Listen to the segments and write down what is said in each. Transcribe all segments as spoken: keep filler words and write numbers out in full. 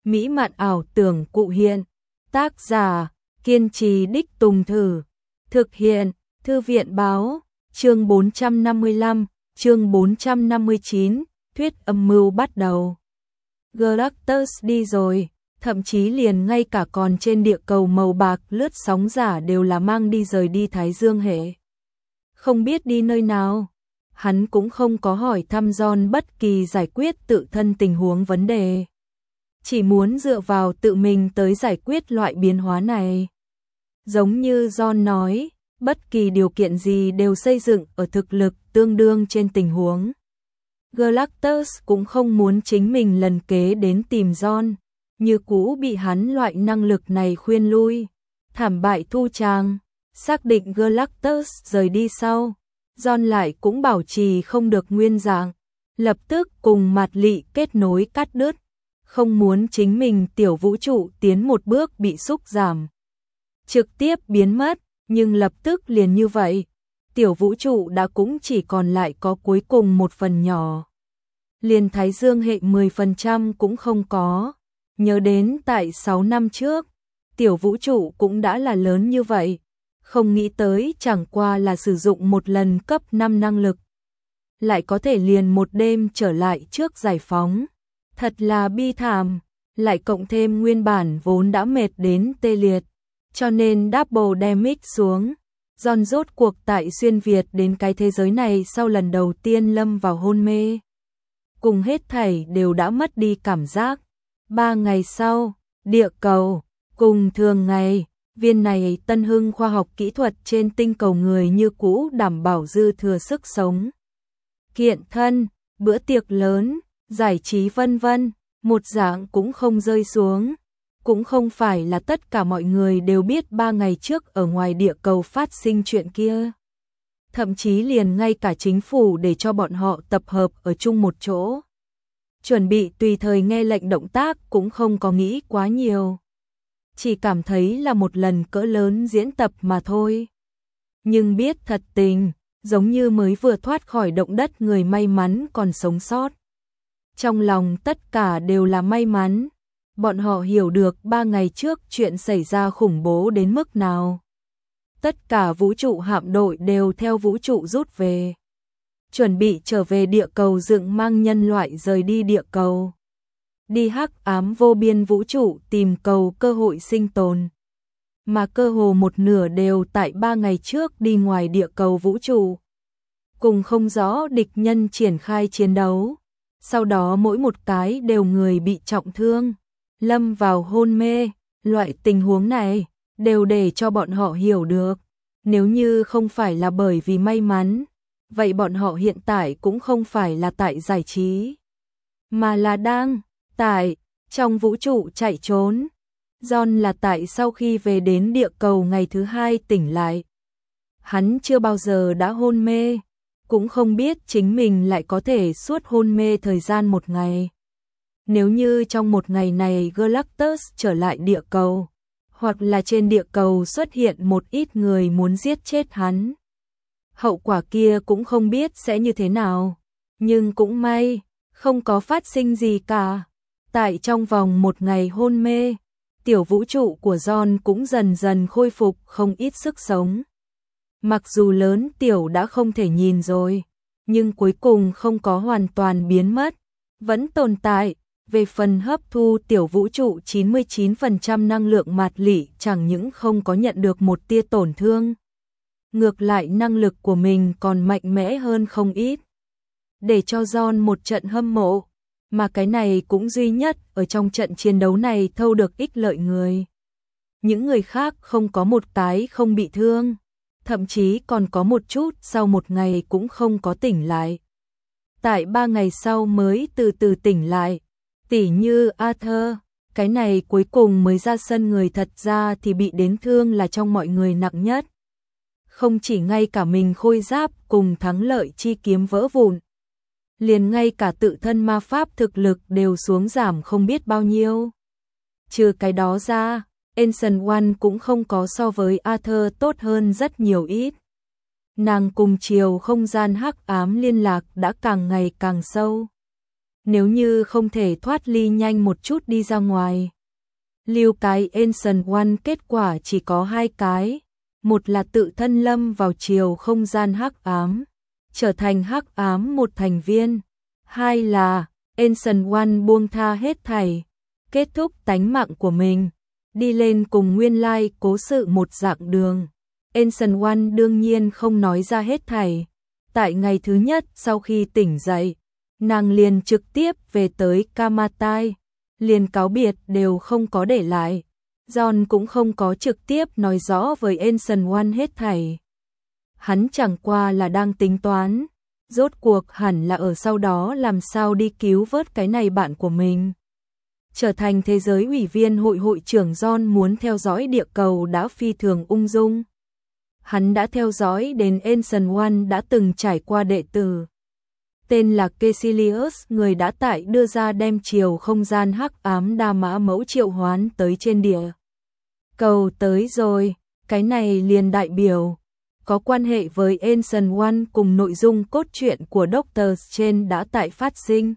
mỹ mạn ảo tưởng cụ hiện. Tác giả, kiên trì đích tùng thử. Thực hiện, Thư viện báo, chương bốn trăm năm mươi lăm, chương bốn trăm năm mươi chín, thuyết âm mưu bắt đầu. Galactus đi rồi, thậm chí liền ngay cả còn trên địa cầu màu bạc lướt sóng giả đều là mang đi rời đi Thái Dương hệ. Không biết đi nơi nào, hắn cũng không có hỏi thăm John bất kỳ giải quyết tự thân tình huống vấn đề. Chỉ muốn dựa vào tự mình tới giải quyết loại biến hóa này. Giống như John nói, bất kỳ điều kiện gì đều xây dựng ở thực lực tương đương trên tình huống. Galactus cũng không muốn chính mình lần kế đến tìm John, như cũ bị hắn loại năng lực này khuyên lui. Thảm bại thu tràng, xác định Galactus rời đi sau, John lại cũng bảo trì không được nguyên dạng, lập tức cùng Mạt Lị kết nối cắt đứt, không muốn chính mình tiểu vũ trụ tiến một bước bị xúc giảm, trực tiếp biến mất, nhưng lập tức liền như vậy, tiểu vũ trụ đã cũng chỉ còn lại có cuối cùng một phần nhỏ. Liền Thái Dương hệ mười phần trăm cũng không có, nhớ đến tại sáu năm trước, tiểu vũ trụ cũng đã là lớn như vậy, không nghĩ tới chẳng qua là sử dụng một lần cấp năm năng lực. Lại có thể liền một đêm trở lại trước giải phóng, thật là bi thảm, lại cộng thêm nguyên bản vốn đã mệt đến tê liệt, cho nên double damage xuống. John rốt cuộc tại xuyên Việt đến cái thế giới này sau lần đầu tiên lâm vào hôn mê. Cùng hết thảy đều đã mất đi cảm giác. Ba ngày sau, địa cầu, cùng thường ngày, viên này tân hưng khoa học kỹ thuật trên tinh cầu người như cũ đảm bảo dư thừa sức sống. Kiện thân, bữa tiệc lớn, giải trí vân vân, một dạng cũng không rơi xuống. Cũng không phải là tất cả mọi người đều biết ba ngày trước ở ngoài địa cầu phát sinh chuyện kia. Thậm chí liền ngay cả chính phủ để cho bọn họ tập hợp ở chung một chỗ. Chuẩn bị tùy thời nghe lệnh động tác cũng không có nghĩ quá nhiều. Chỉ cảm thấy là một lần cỡ lớn diễn tập mà thôi. Nhưng biết thật tình, giống như mới vừa thoát khỏi động đất người may mắn còn sống sót. Trong lòng tất cả đều là may mắn. Bọn họ hiểu được ba ngày trước chuyện xảy ra khủng bố đến mức nào. Tất cả vũ trụ hạm đội đều theo vũ trụ rút về. Chuẩn bị trở về địa cầu dựng mang nhân loại rời đi địa cầu. Đi hắc ám vô biên vũ trụ tìm cầu cơ hội sinh tồn. Mà cơ hồ một nửa đều tại ba ngày trước đi ngoài địa cầu vũ trụ. Cùng không rõ địch nhân triển khai chiến đấu. Sau đó mỗi một cái đều người bị trọng thương. Lâm vào hôn mê, loại tình huống này đều để cho bọn họ hiểu được, nếu như không phải là bởi vì may mắn, vậy bọn họ hiện tại cũng không phải là tại giải trí, mà là đang tại trong vũ trụ chạy trốn. John là tại sau khi về đến địa cầu ngày thứ hai tỉnh lại. Hắn chưa bao giờ đã hôn mê, cũng không biết chính mình lại có thể suốt hôn mê thời gian một ngày. Nếu như trong một ngày này Galactus trở lại địa cầu, hoặc là trên địa cầu xuất hiện một ít người muốn giết chết hắn, hậu quả kia cũng không biết sẽ như thế nào. Nhưng cũng may, không có phát sinh gì cả. Tại trong vòng một ngày hôn mê, tiểu vũ trụ của John cũng dần dần khôi phục không ít sức sống. Mặc dù lớn tiểu đã không thể nhìn rồi, nhưng cuối cùng không có hoàn toàn biến mất, vẫn tồn tại. Về phần hấp thu tiểu vũ trụ chín mươi chín phần trăm năng lượng Mạt Lị chẳng những không có nhận được một tia tổn thương. Ngược lại năng lực của mình còn mạnh mẽ hơn không ít. Để cho John một trận hâm mộ, mà cái này cũng duy nhất ở trong trận chiến đấu này thâu được ích lợi người. Những người khác không có một cái không bị thương, thậm chí còn có một chút sau một ngày cũng không có tỉnh lại. Tại ba ngày sau mới từ từ tỉnh lại. Tỉ như Arthur, cái này cuối cùng mới ra sân người thật ra thì bị đến thương là trong mọi người nặng nhất. Không chỉ ngay cả mình khôi giáp cùng thắng lợi chi kiếm vỡ vụn. Liền ngay cả tự thân ma pháp thực lực đều xuống giảm không biết bao nhiêu. Trừ cái đó ra, Ancient One cũng không có so với Arthur tốt hơn rất nhiều ít. Nàng cùng chiều không gian hắc ám liên lạc đã càng ngày càng sâu. Nếu như không thể thoát ly nhanh một chút đi ra ngoài. Lưu cái Ancient One kết quả chỉ có hai cái. Một là tự thân lâm vào chiều không gian hắc ám, trở thành hắc ám một thành viên. Hai là Ancient One buông tha hết thảy, kết thúc tánh mạng của mình, đi lên cùng nguyên lai cố sự một dạng đường. Ancient One đương nhiên không nói ra hết thảy. Tại ngày thứ nhất sau khi tỉnh dậy, nàng liền trực tiếp về tới Kamatai, liền cáo biệt đều không có để lại. John cũng không có trực tiếp nói rõ với Ancient One hết thảy. Hắn chẳng qua là đang tính toán, rốt cuộc hẳn là ở sau đó làm sao đi cứu vớt cái này bạn của mình. Trở thành thế giới ủy viên hội hội trưởng, John muốn theo dõi địa cầu đã phi thường ung dung. Hắn đã theo dõi đến Ancient One đã từng trải qua đệ tử. Tên là Caecilius, người đã tại đưa ra đem chiều không gian hắc ám đa mã mẫu triệu hoán tới trên địa cầu tới rồi. Cái này liền đại biểu có quan hệ với Ancient One cùng nội dung cốt truyện của Doctor Strange đã tại phát sinh.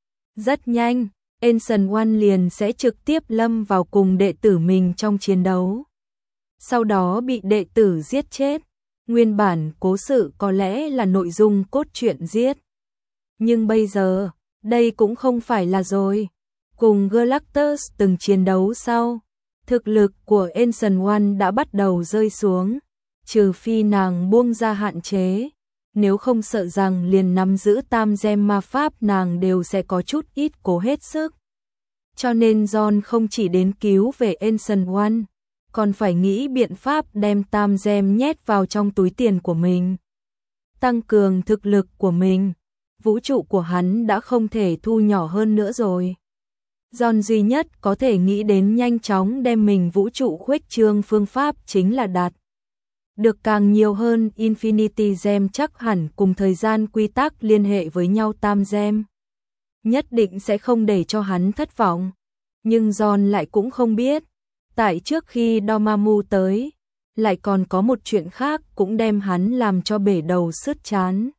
Rất nhanh, Ancient One liền sẽ trực tiếp lâm vào cùng đệ tử mình trong chiến đấu. Sau đó bị đệ tử giết chết. Nguyên bản cố sự có lẽ là nội dung cốt truyện giết. Nhưng bây giờ, đây cũng không phải là rồi. Cùng Galactus từng chiến đấu sau, thực lực của Ancient One đã bắt đầu rơi xuống. Trừ phi nàng buông ra hạn chế, nếu không sợ rằng liền nắm giữ tam gem ma pháp nàng đều sẽ có chút ít cố hết sức. Cho nên John không chỉ đến cứu về Ancient One, còn phải nghĩ biện pháp đem tam gem nhét vào trong túi tiền của mình. Tăng cường thực lực của mình, vũ trụ của hắn đã không thể thu nhỏ hơn nữa rồi. John duy nhất có thể nghĩ đến nhanh chóng đem mình vũ trụ khuếch trương phương pháp chính là đạt được càng nhiều hơn Infinity Gem, chắc hẳn cùng thời gian quy tắc liên hệ với nhau tam gem. Nhất định sẽ không để cho hắn thất vọng. Nhưng John lại cũng không biết, tại trước khi Dormammu tới, lại còn có một chuyện khác cũng đem hắn làm cho bể đầu sứt trán.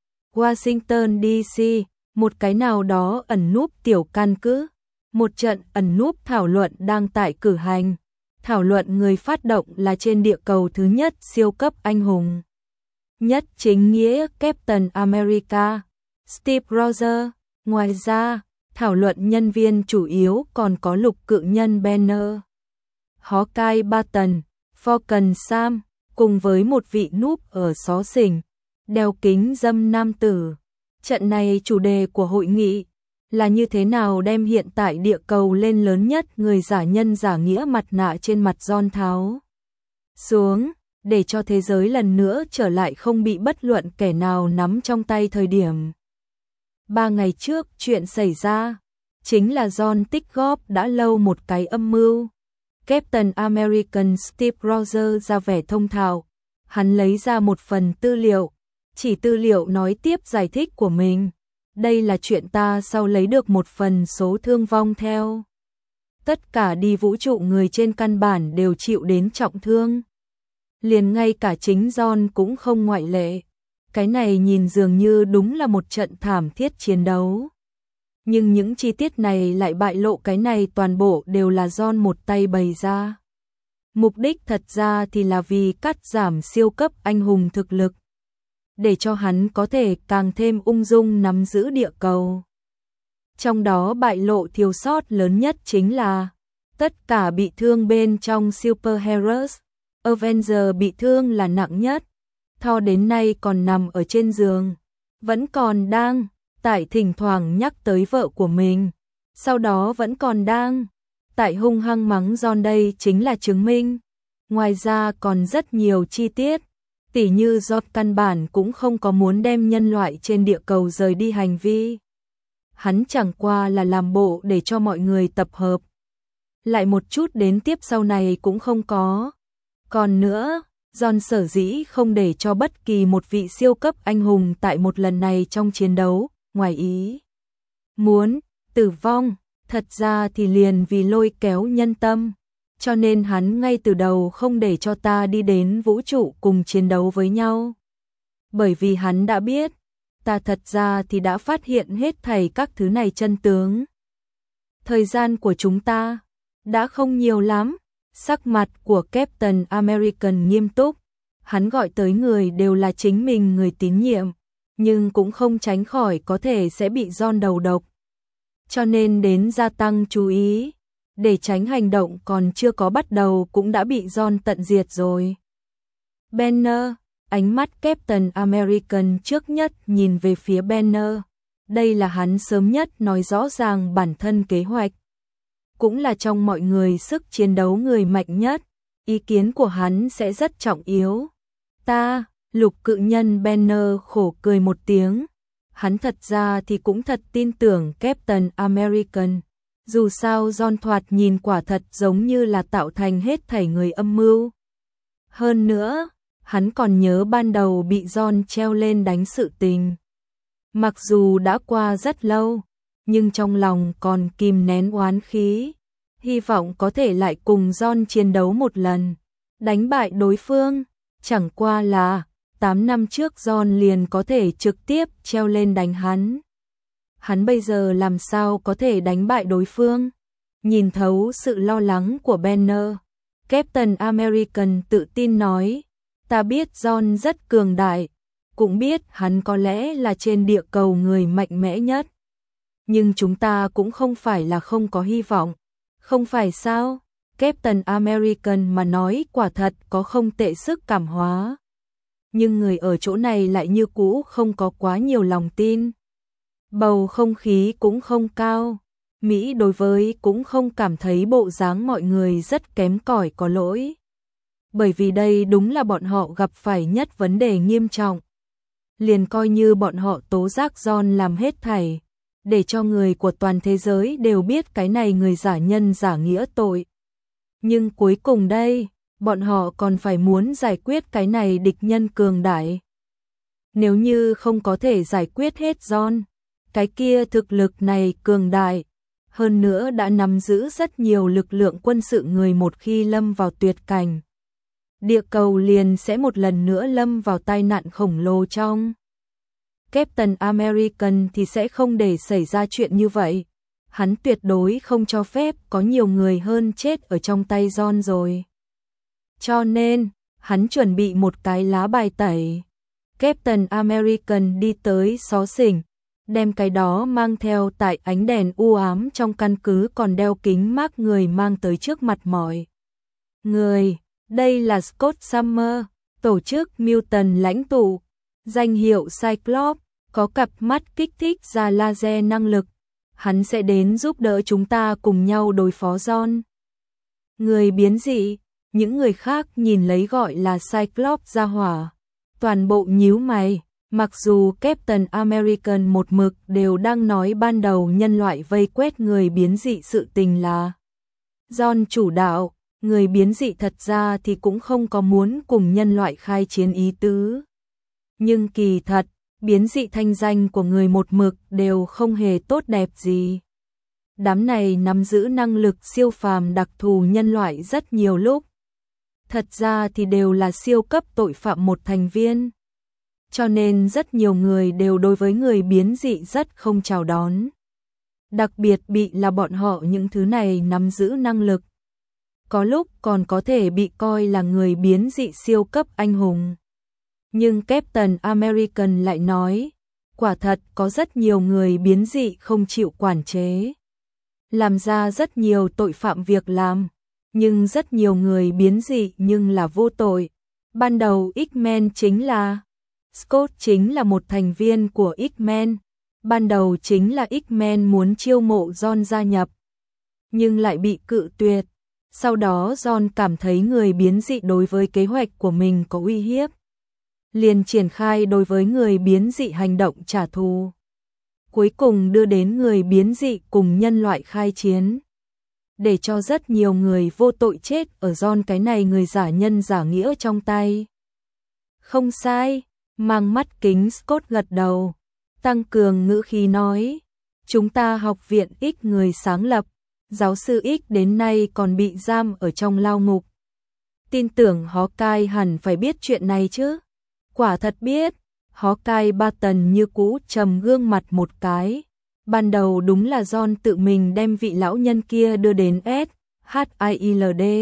Washington đê xê, một cái nào đó ẩn núp tiểu căn cứ, một trận ẩn núp thảo luận đang tại cử hành. Thảo luận người phát động là trên địa cầu thứ nhất siêu cấp anh hùng nhất chính nghĩa Captain America, Steve Rogers. Ngoài ra, thảo luận nhân viên chủ yếu còn có lục cự nhân Banner, Hawkeye Barton, Falcon Sam, cùng với một vị núp ở xó xỉnh, đeo kính dâm nam tử. Trận này chủ đề của hội nghị là như thế nào đem hiện tại địa cầu lên lớn nhất người giả nhân giả nghĩa mặt nạ trên mặt John tháo xuống, để cho thế giới lần nữa trở lại không bị bất luận kẻ nào nắm trong tay. Thời điểm ba ngày trước chuyện xảy ra, chính là John tích góp đã lâu một cái âm mưu. Captain American Steve Rogers ra vẻ thông thạo, hắn lấy ra một phần tư liệu, chỉ tư liệu nói tiếp giải thích của mình. Đây là chuyện ta sau lấy được một phần số thương vong theo. Tất cả đi vũ trụ người trên căn bản đều chịu đến trọng thương. Liền ngay cả chính John cũng không ngoại lệ. Cái này nhìn dường như đúng là một trận thảm thiết chiến đấu. Nhưng những chi tiết này lại bại lộ cái này toàn bộ đều là John một tay bày ra. Mục đích thật ra thì là vì cắt giảm siêu cấp anh hùng thực lực, để cho hắn có thể càng thêm ung dung nắm giữ địa cầu. Trong đó bại lộ thiếu sót lớn nhất chính là tất cả bị thương bên trong Superheroes. Avenger bị thương là nặng nhất. Thor đến nay còn nằm ở trên giường, vẫn còn đang tại thỉnh thoảng nhắc tới vợ của mình, sau đó vẫn còn đang tại hung hăng mắng John, đây chính là chứng minh. Ngoài ra còn rất nhiều chi tiết, tỉ như John căn bản cũng không có muốn đem nhân loại trên địa cầu rời đi hành vi. Hắn chẳng qua là làm bộ để cho mọi người tập hợp. Lại một chút đến tiếp sau này cũng không có. Còn nữa, John sở dĩ không để cho bất kỳ một vị siêu cấp anh hùng tại một lần này trong chiến đấu, ngoài ý muốn tử vong, thật ra thì liền vì lôi kéo nhân tâm. Cho nên hắn ngay từ đầu không để cho ta đi đến vũ trụ cùng chiến đấu với nhau. Bởi vì hắn đã biết, ta thật ra thì đã phát hiện hết thảy các thứ này chân tướng. Thời gian của chúng ta đã không nhiều lắm. Sắc mặt của Captain American nghiêm túc, hắn gọi tới người đều là chính mình người tín nhiệm, nhưng cũng không tránh khỏi có thể sẽ bị John đầu độc. Cho nên đến gia tăng chú ý, để tránh hành động còn chưa có bắt đầu cũng đã bị John tận diệt rồi. Banner, ánh mắt Captain American trước nhất nhìn về phía Banner. Đây là hắn sớm nhất nói rõ ràng bản thân kế hoạch. Cũng là trong mọi người sức chiến đấu người mạnh nhất, ý kiến của hắn sẽ rất trọng yếu. Ta, lục cự nhân Banner khổ cười một tiếng. Hắn thật ra thì cũng thật tin tưởng Captain American. Dù sao John thoạt nhìn quả thật giống như là tạo thành hết thảy người âm mưu. Hơn nữa, hắn còn nhớ ban đầu bị John treo lên đánh sự tình. Mặc dù đã qua rất lâu, nhưng trong lòng còn kìm nén oán khí, hy vọng có thể lại cùng John chiến đấu một lần, đánh bại đối phương. Chẳng qua là tám năm trước John liền có thể trực tiếp treo lên đánh hắn. Hắn bây giờ làm sao có thể đánh bại đối phương? Nhìn thấu sự lo lắng của Banner, Captain American tự tin nói, ta biết John rất cường đại, cũng biết hắn có lẽ là trên địa cầu người mạnh mẽ nhất. Nhưng chúng ta cũng không phải là không có hy vọng, không phải sao? Captain American mà nói quả thật có không tệ sức cảm hóa. Nhưng người ở chỗ này lại như cũ không có quá nhiều lòng tin. Bầu không khí cũng không cao. Mỹ đối với cũng không cảm thấy bộ dáng mọi người rất kém cỏi có lỗi. Bởi vì đây đúng là bọn họ gặp phải nhất vấn đề nghiêm trọng. Liền coi như bọn họ tố giác John làm hết thảy, để cho người của toàn thế giới đều biết cái này người giả nhân giả nghĩa tội. Nhưng cuối cùng đây, bọn họ còn phải muốn giải quyết cái này địch nhân cường đại. Nếu như không có thể giải quyết hết John, cái kia thực lực này cường đại, hơn nữa đã nắm giữ rất nhiều lực lượng quân sự người một khi lâm vào tuyệt cảnh. Địa cầu liền sẽ một lần nữa lâm vào tai nạn khổng lồ trong. Captain American thì sẽ không để xảy ra chuyện như vậy. Hắn tuyệt đối không cho phép có nhiều người hơn chết ở trong tay John rồi. Cho nên, hắn chuẩn bị một cái lá bài tẩy. Captain American đi tới xó xỉnh, đem cái đó mang theo tại ánh đèn u ám trong căn cứ còn đeo kính mác người mang tới trước mặt mọi người. Đây là Scott Summer, tổ chức Mutant lãnh tụ, danh hiệu Cyclops, có cặp mắt kích thích ra laser năng lực. Hắn sẽ đến giúp đỡ chúng ta cùng nhau đối phó John. Người biến dị, những người khác nhìn lấy gọi là Cyclops ra hỏa. Toàn bộ nhíu mày, mặc dù Captain American một mực đều đang nói ban đầu nhân loại vây quét người biến dị sự tình là John chủ đạo, người biến dị thật ra thì cũng không có muốn cùng nhân loại khai chiến ý tứ. Nhưng kỳ thật, biến dị thanh danh của người một mực đều không hề tốt đẹp gì. Đám này nắm giữ năng lực siêu phàm đặc thù nhân loại rất nhiều lúc. Thật ra thì đều là siêu cấp tội phạm một thành viên. Cho nên rất nhiều người đều đối với người biến dị rất không chào đón. Đặc biệt bị là bọn họ những thứ này nắm giữ năng lực. Có lúc còn có thể bị coi là người biến dị siêu cấp anh hùng. Nhưng Captain American lại nói, quả thật có rất nhiều người biến dị không chịu quản chế. Làm ra rất nhiều tội phạm việc làm, nhưng rất nhiều người biến dị nhưng là vô tội. Ban đầu X-Men chính là, Scott chính là một thành viên của X-Men. Ban đầu chính là X-Men muốn chiêu mộ John gia nhập, nhưng lại bị cự tuyệt. Sau đó John cảm thấy người biến dị đối với kế hoạch của mình có uy hiếp, liền triển khai đối với người biến dị hành động trả thù. Cuối cùng đưa đến người biến dị cùng nhân loại khai chiến, để cho rất nhiều người vô tội chết ở John cái này người giả nhân giả nghĩa trong tay. Không sai, mang mắt kính Scott gật đầu, tăng cường ngữ khí nói, chúng ta học viện X người sáng lập, giáo sư X đến nay còn bị giam ở trong lao ngục. Tin tưởng Hawkeye hẳn phải biết chuyện này chứ? Quả thật biết, Hawkeye Barton như cũ trầm gương mặt một cái. Ban đầu đúng là John tự mình đem vị lão nhân kia đưa đến S H I L D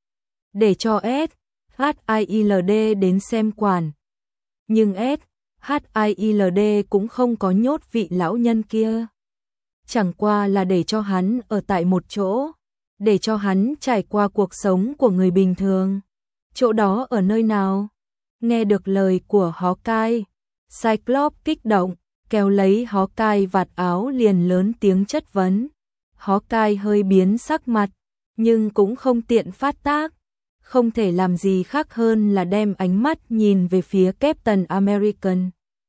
để cho S H I L D đến xem quản. Nhưng S H I L D cũng không có nhốt vị lão nhân kia. Chẳng qua là để cho hắn ở tại một chỗ, để cho hắn trải qua cuộc sống của người bình thường. Chỗ đó ở nơi nào? Nghe được lời của Hawkeye, Cyclops kích động, kéo lấy Hawkeye vạt áo liền lớn tiếng chất vấn. Hawkeye hơi biến sắc mặt, nhưng cũng không tiện phát tác, không thể làm gì khác hơn là đem ánh mắt nhìn về phía Captain American.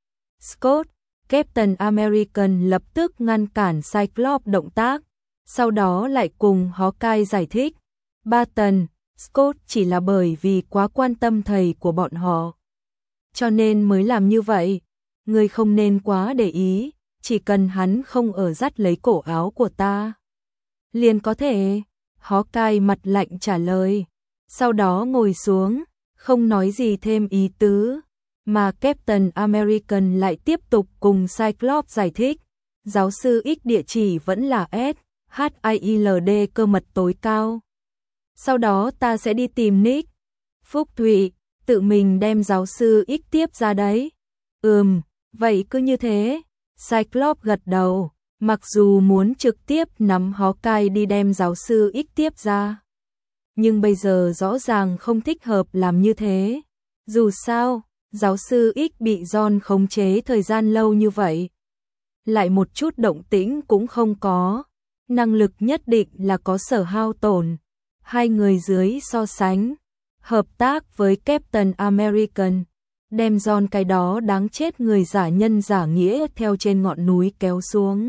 Scott, Captain American lập tức ngăn cản Cyclops động tác, sau đó lại cùng Hawkeye giải thích. Barton, Scott chỉ là bởi vì quá quan tâm thầy của bọn họ, cho nên mới làm như vậy. Ngươi không nên quá để ý, chỉ cần hắn không ở dắt lấy cổ áo của ta liền có thể. Hawkeye mặt lạnh trả lời, sau đó ngồi xuống, không nói gì thêm ý tứ, mà Captain American lại tiếp tục cùng Cyclops giải thích. Giáo sư X địa chỉ vẫn là S H I L D cơ mật tối cao. Sau đó ta sẽ đi tìm Nick. Phúc Thụy, tự mình đem giáo sư X tiếp ra đấy. Ừm, vậy cứ như thế. Cyclops gật đầu, mặc dù muốn trực tiếp nắm Hawkeye đi đem giáo sư X tiếp ra, nhưng bây giờ rõ ràng không thích hợp làm như thế. Dù sao, giáo sư X bị John khống chế thời gian lâu như vậy, lại một chút động tĩnh cũng không có, năng lực nhất định là có sở hao tổn. Hai người dưới so sánh, hợp tác với Captain American, đem John cái đó đáng chết người giả nhân giả nghĩa theo trên ngọn núi kéo xuống,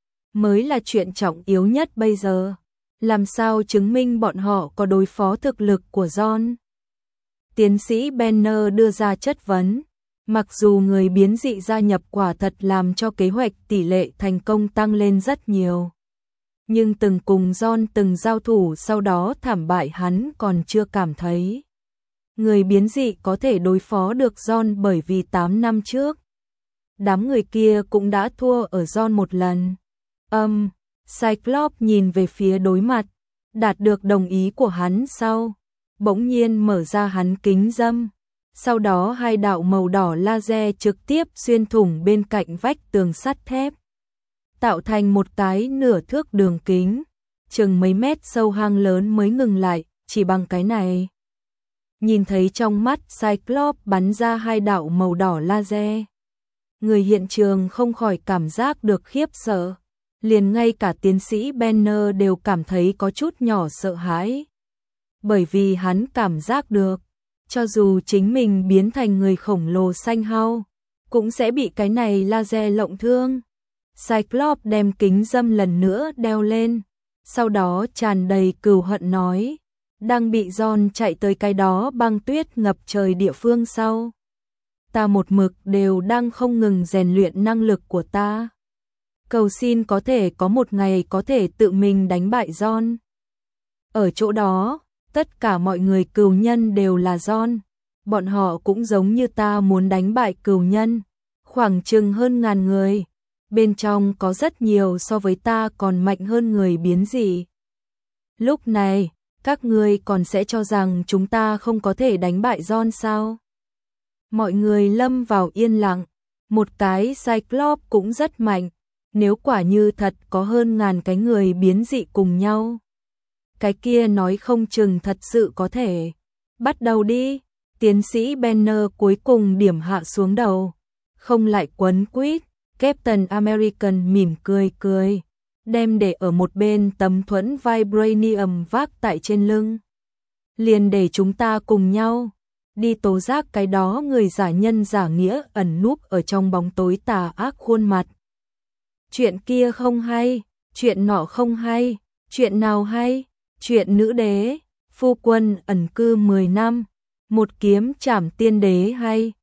mới là chuyện trọng yếu nhất bây giờ. Làm sao chứng minh bọn họ có đối phó thực lực của John? Tiến sĩ Banner đưa ra chất vấn. Mặc dù người biến dị gia nhập quả thật làm cho kế hoạch tỷ lệ thành công tăng lên rất nhiều, nhưng từng cùng John từng giao thủ sau đó thảm bại hắn còn chưa cảm thấy người biến dị có thể đối phó được John, bởi vì tám năm trước đám người kia cũng đã thua ở John một lần. Âm, um, Cyclops nhìn về phía đối mặt, đạt được đồng ý của hắn sau, bỗng nhiên mở ra hắn kính râm. Sau đó hai đạo màu đỏ laser trực tiếp xuyên thủng bên cạnh vách tường sắt thép, tạo thành một cái nửa thước đường kính, chừng mấy mét sâu hang lớn mới ngừng lại, chỉ bằng cái này. Nhìn thấy trong mắt Cyclops bắn ra hai đạo màu đỏ laser, người hiện trường không khỏi cảm giác được khiếp sợ, liền ngay cả tiến sĩ Banner đều cảm thấy có chút nhỏ sợ hãi, bởi vì hắn cảm giác được, cho dù chính mình biến thành người khổng lồ xanh hao, cũng sẽ bị cái này laser lộng thương. Cyclops đem kính râm lần nữa đeo lên, sau đó tràn đầy cừu hận nói, đang bị John chạy tới cái đó băng tuyết ngập trời địa phương sau. Ta một mực đều đang không ngừng rèn luyện năng lực của ta. Cầu xin có thể có một ngày có thể tự mình đánh bại John. Ở chỗ đó, tất cả mọi người cừu nhân đều là John. Bọn họ cũng giống như ta muốn đánh bại cừu nhân, khoảng chừng hơn ngàn người. Bên trong có rất nhiều so với ta còn mạnh hơn người biến dị. Lúc này, các ngươi còn sẽ cho rằng chúng ta không có thể đánh bại John sao? Mọi người lâm vào yên lặng. Một cái Cyclops cũng rất mạnh. Nếu quả như thật có hơn ngàn cái người biến dị cùng nhau, cái kia nói không chừng thật sự có thể. Bắt đầu đi. Tiến sĩ Banner cuối cùng điểm hạ xuống đầu, không lại quấn quýt. Captain American mỉm cười cười, đem để ở một bên tấm thuẫn vibranium vác tại trên lưng. Liền để chúng ta cùng nhau đi tố giác cái đó người giả nhân giả nghĩa ẩn núp ở trong bóng tối tà ác khuôn mặt. Chuyện kia không hay, chuyện nọ không hay, chuyện nào hay? Chuyện nữ đế, phu quân ẩn cư mười năm, một kiếm trảm tiên đế hay?